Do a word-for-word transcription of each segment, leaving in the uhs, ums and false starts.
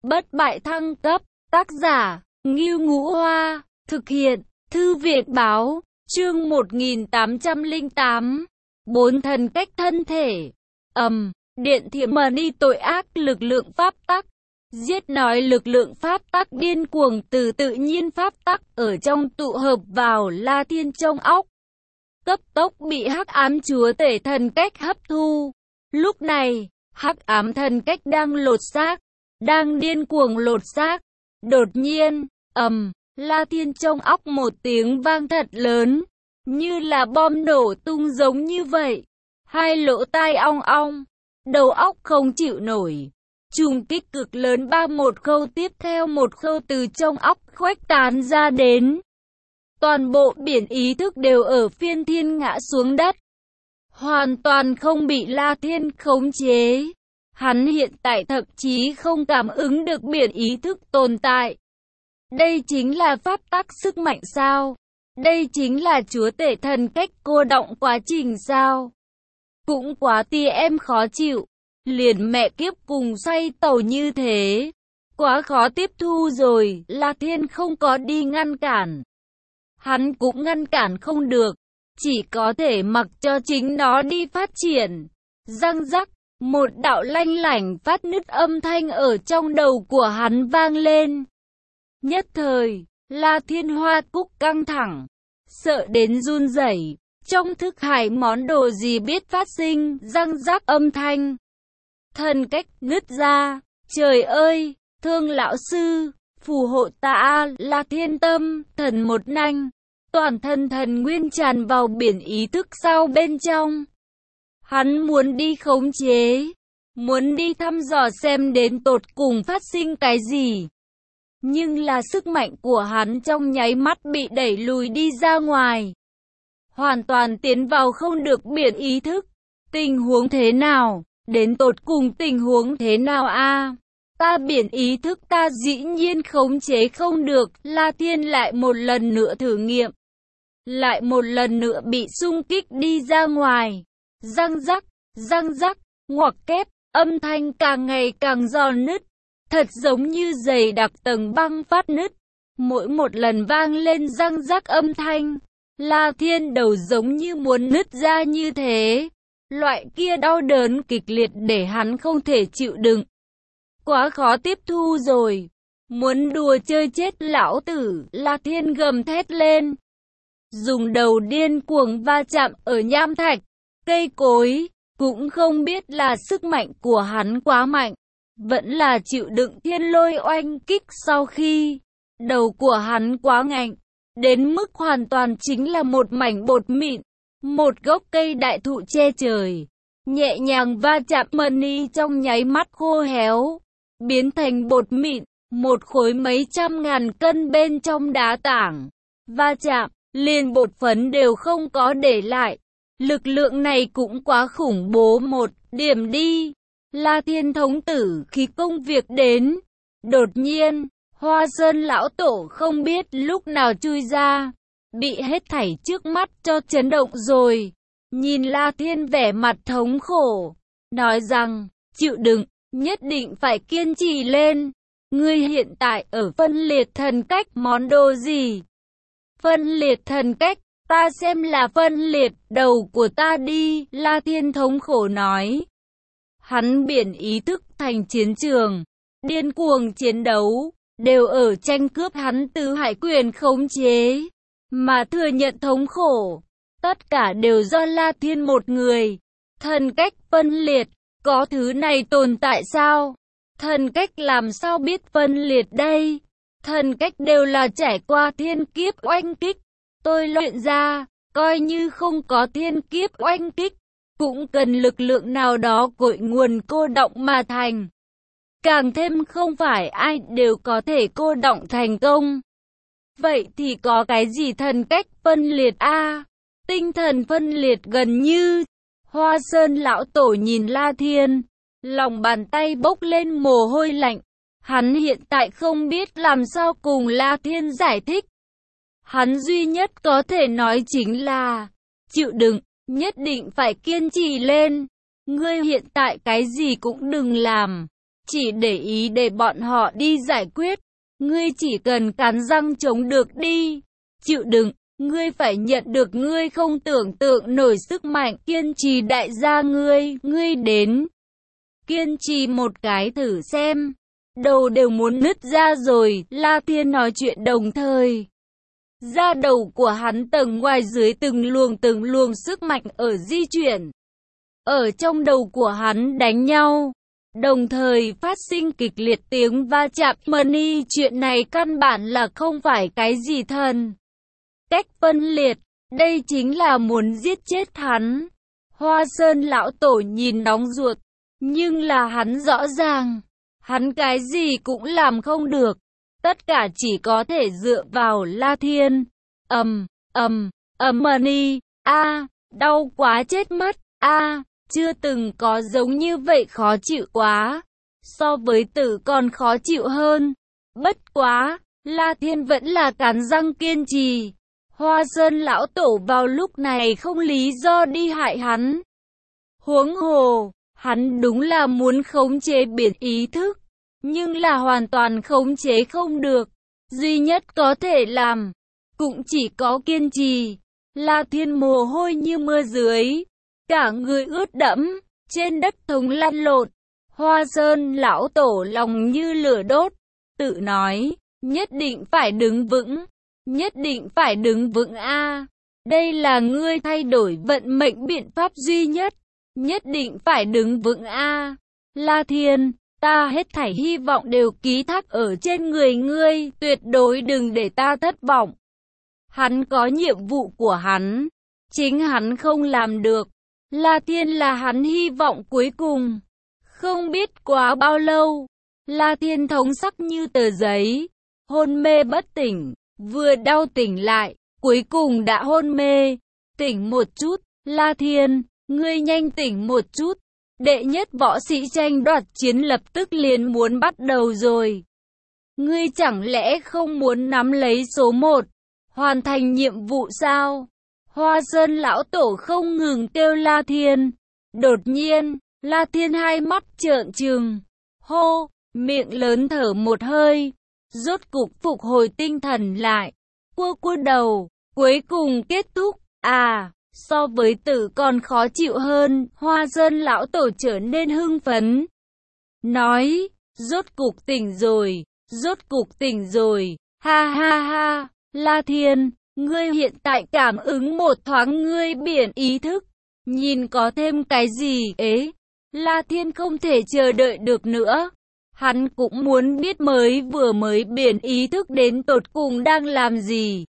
Bất bại thăng cấp, tác giả, Ngưu Ngũ Hoa, thực hiện, Thư viện báo, chương một nghìn tám trăm lẻ tám, bốn thần cách thân thể, ầm, điện thiểm mờ ni tội ác lực lượng pháp tắc, giết nói lực lượng pháp tắc điên cuồng từ tự nhiên pháp tắc ở trong tụ hợp vào La Thiên trong óc, cấp tốc bị hắc ám chúa tể thần cách hấp thu. Lúc này, hắc ám thần cách đang lột xác, đang điên cuồng lột xác. Đột nhiên, ầm, La Thiên trong óc một tiếng vang thật lớn, như là bom nổ tung giống như vậy. Hai lỗ tai ong ong, đầu óc không chịu nổi. Trùng kích cực lớn ba một khâu tiếp theo một khâu từ trong óc khuếch tán ra đến. Toàn bộ biển ý thức đều ở phiên thiên ngã xuống đất. Hoàn toàn không bị La Thiên khống chế. Hắn hiện tại thậm chí không cảm ứng được biển ý thức tồn tại. Đây chính là pháp tắc sức mạnh sao? Đây chính là chúa tể thần cách cô động quá trình sao? Cũng quá ti em khó chịu. Liền mẹ kiếp cùng xoay tàu như thế. Quá khó tiếp thu rồi, La Thiên không có đi ngăn cản. Hắn cũng ngăn cản không được. Chỉ có thể mặc cho chính nó đi phát triển. Răng rắc, một đạo lanh lảnh phát nứt âm thanh ở trong đầu của hắn vang lên. Nhất thời, La Thiên hoa cúc căng thẳng, sợ đến run rẩy. Trong thức hải món đồ gì biết phát sinh, răng rắc âm thanh. Thần cách nứt ra, trời ơi, Thương lão sư, phù hộ ta. La Thiên tâm, thần một nanh, toàn thân thần nguyên tràn vào biển ý thức sau bên trong. Hắn muốn đi khống chế, muốn đi thăm dò xem đến tột cùng phát sinh cái gì. Nhưng là sức mạnh của hắn trong nháy mắt bị đẩy lùi đi ra ngoài. Hoàn toàn tiến vào không được biển ý thức. Tình huống thế nào? Đến tột cùng tình huống thế nào a? Ta biển ý thức ta dĩ nhiên khống chế không được. La Thiên lại một lần nữa thử nghiệm. Lại một lần nữa bị xung kích đi ra ngoài. Răng rắc, răng rắc, ngoặc kép, âm thanh càng ngày càng giòn nứt. Thật giống như dày đặc tầng băng phát nứt. Mỗi một lần vang lên răng rắc âm thanh, La Thiên đầu giống như muốn nứt ra như thế. Loại kia đau đớn kịch liệt để hắn không thể chịu đựng. Quá khó tiếp thu rồi. Muốn đùa chơi chết lão tử, La Thiên gầm thét lên. Dùng đầu điên cuồng va chạm ở nham thạch, cây cối, cũng không biết là sức mạnh của hắn quá mạnh. Vẫn là chịu đựng thiên lôi oanh kích sau khi đầu của hắn quá ngạnh, đến mức hoàn toàn chính là một mảnh bột mịn. Một gốc cây đại thụ che trời, nhẹ nhàng va chạm mani trong nháy mắt khô héo, biến thành bột mịn, một khối mấy trăm ngàn cân bên trong đá tảng. Va chạm, liền bột phấn đều không có để lại. Lực lượng này cũng quá khủng bố một điểm đi. La Thiên thống tử khi công việc đến. Đột nhiên, Hoa Sơn lão tổ không biết lúc nào chui ra. Bị hết thảy trước mắt cho chấn động rồi. Nhìn La Thiên vẻ mặt thống khổ. Nói rằng, chịu đựng, nhất định phải kiên trì lên. Ngươi hiện tại ở phân liệt thần cách món đồ gì? Phân liệt thần cách, ta xem là phân liệt đầu của ta đi. La Thiên thống khổ nói. Hắn biển ý thức thành chiến trường, điên cuồng chiến đấu, đều ở tranh cướp hắn tứ hải quyền khống chế, mà thừa nhận thống khổ. Tất cả đều do La Thiên một người. Thần cách phân liệt, có thứ này tồn tại sao? Thần cách làm sao biết phân liệt đây? Thần cách đều là trải qua thiên kiếp oanh kích. Tôi luyện ra, coi như không có thiên kiếp oanh kích, cũng cần lực lượng nào đó cội nguồn cô động mà thành. Càng thêm không phải ai đều có thể cô động thành công. Vậy thì có cái gì thần cách phân liệt a? À, tinh thần phân liệt gần như. Hoa Sơn lão tổ nhìn La Thiên, lòng bàn tay bốc lên mồ hôi lạnh. Hắn hiện tại không biết làm sao cùng La Thiên giải thích. Hắn duy nhất có thể nói chính là chịu đựng. Nhất định phải kiên trì lên. Ngươi hiện tại cái gì cũng đừng làm. chỉ để ý để bọn họ đi giải quyết. Ngươi chỉ cần cắn răng chống được đi, chịu đựng, ngươi phải nhận được ngươi không tưởng tượng nổi sức mạnh, kiên trì đại gia ngươi, ngươi đến. Kiên trì một cái thử xem. Đầu đều muốn nứt ra rồi, La Thiên nói chuyện đồng thời. Da đầu của hắn tầng ngoài dưới từng luồng từng luồng sức mạnh ở di chuyển. Ở trong đầu của hắn đánh nhau. Đồng thời phát sinh kịch liệt tiếng va chạm. Money, chuyện này căn bản là không phải cái gì thần cách phân liệt. Đây chính là muốn giết chết hắn. Hoa Sơn lão tổ nhìn nóng ruột. Nhưng là hắn rõ ràng. Hắn cái gì cũng làm không được. Tất cả chỉ có thể dựa vào La Thiên. Ầm, ầm, ầm money. A, đau quá chết mất. A, chưa từng có giống như vậy, khó chịu quá. So với tử còn khó chịu hơn. Bất quá, La Thiên vẫn là cắn răng kiên trì. Hoa Sơn lão tổ vào lúc này không lý do đi hại hắn. Huống hồ, hắn đúng là muốn khống chế biển ý thức, nhưng là hoàn toàn khống chế không được. Duy nhất có thể làm, cũng chỉ có kiên trì. La Thiên mồ hôi như mưa dưới, cả người ướt đẫm, trên đất thống lăn lộn. Hoa Sơn lão tổ lòng như lửa đốt, tự nói, nhất định phải đứng vững, nhất định phải đứng vững a. Đây là ngươi thay đổi vận mệnh biện pháp duy nhất, nhất định phải đứng vững a. La Thiên, ta hết thảy hy vọng đều ký thác ở trên người ngươi, tuyệt đối đừng để ta thất vọng. Hắn có nhiệm vụ của hắn, chính hắn không làm được. La Thiên là hắn hy vọng cuối cùng. Không biết quá bao lâu, La Thiên thống sắc như tờ giấy, hôn mê bất tỉnh, vừa đau tỉnh lại, cuối cùng đã hôn mê. Tỉnh một chút, La Thiên, ngươi nhanh tỉnh một chút. Đệ nhất võ sĩ tranh đoạt chiến lập tức liền muốn bắt đầu rồi. Ngươi chẳng lẽ không muốn nắm lấy số một, hoàn thành nhiệm vụ sao? Hoa Sơn lão tổ không ngừng kêu La Thiên. Đột nhiên, La Thiên hai mắt trợn trừng, hô, miệng lớn thở một hơi, rốt cục phục hồi tinh thần lại, cua cua đầu, cuối cùng kết thúc. À, so với tử còn khó chịu hơn. Hoa Sơn lão tổ trở nên hưng phấn, nói, rốt cục tỉnh rồi, rốt cục tỉnh rồi, ha ha ha. La Thiên, ngươi hiện tại cảm ứng một thoáng ngươi biển ý thức, nhìn có thêm cái gì ế? La Thiên không thể chờ đợi được nữa. Hắn cũng muốn biết mới vừa mới biển ý thức đến tột cùng đang làm gì.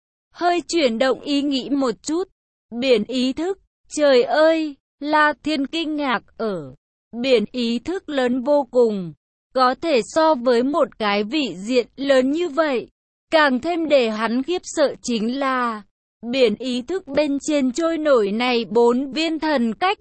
Hơi chuyển động ý nghĩ một chút. Biển ý thức, trời ơi, La Thiên kinh ngạc ở. Biển ý thức lớn vô cùng, có thể so với một cái vị diện lớn như vậy. Càng thêm để hắn khiếp sợ chính là, biển ý thức bên trên trôi nổi này bốn viên thần cách.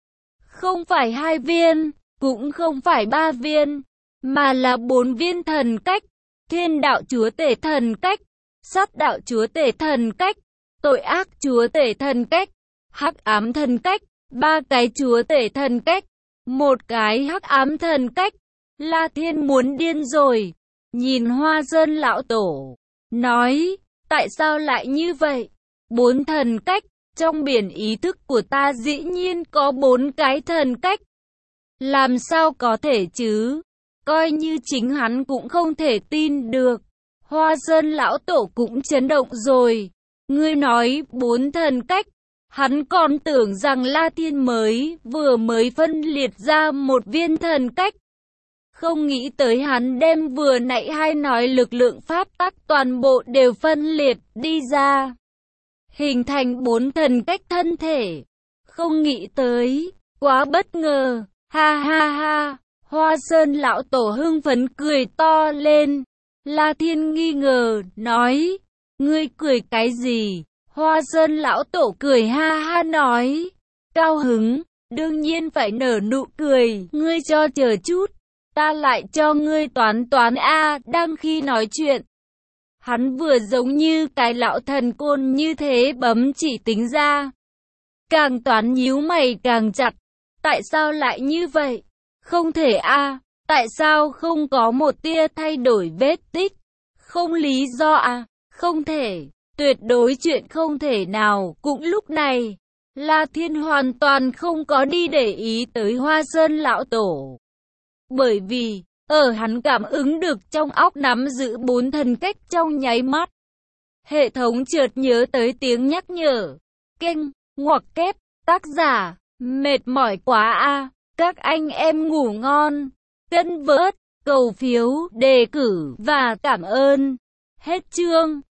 Không phải hai viên, cũng không phải ba viên, mà là bốn viên thần cách. Thiên đạo chúa tể thần cách, sát đạo chúa tể thần cách, tội ác chúa tể thần cách, hắc ám thần cách, ba cái chúa tể thần cách, một cái hắc ám thần cách. La Thiên muốn điên rồi, nhìn Hoa Sơn lão tổ, nói, tại sao lại như vậy? Bốn thần cách, trong biển ý thức của ta dĩ nhiên có bốn cái thần cách. Làm sao có thể chứ? Coi như chính hắn cũng không thể tin được. Hoa Sơn lão tổ cũng chấn động rồi. Ngươi nói bốn thần cách, hắn còn tưởng rằng La Thiên mới vừa mới phân liệt ra một viên thần cách. Không nghĩ tới hắn đem vừa nãy hai nói lực lượng pháp tắc toàn bộ đều phân liệt đi ra, hình thành bốn thần cách thân thể. Không nghĩ tới, quá bất ngờ, ha ha ha. Hoa Sơn lão tổ hưng phấn cười to lên. La Thiên nghi ngờ, nói, ngươi cười cái gì? Hoa Sơn lão tổ cười ha ha nói, cao hứng, đương nhiên phải nở nụ cười, ngươi cho chờ chút, ta lại cho ngươi toán toán a. Đang khi nói chuyện, hắn vừa giống như cái lão thần côn như thế bấm chỉ tính ra. Càng toán nhíu mày càng chặt, tại sao lại như vậy? Không thể a, Tại sao không có một tia thay đổi vết tích? Không lý do à? Không thể. Tuyệt đối chuyện không thể nào. Cũng lúc này, La Thiên hoàn toàn không có đi để ý tới Hoa Sơn lão tổ. Bởi vì, ở hắn cảm ứng được trong óc nắm giữ bốn thần cách trong nháy mắt. Hệ thống chợt nhớ tới tiếng nhắc nhở. Kênh, ngoặc kép, tác giả, mệt mỏi quá a. Các anh em ngủ ngon. Cân vớt, cầu phiếu, đề cử và cảm ơn. Hết chương.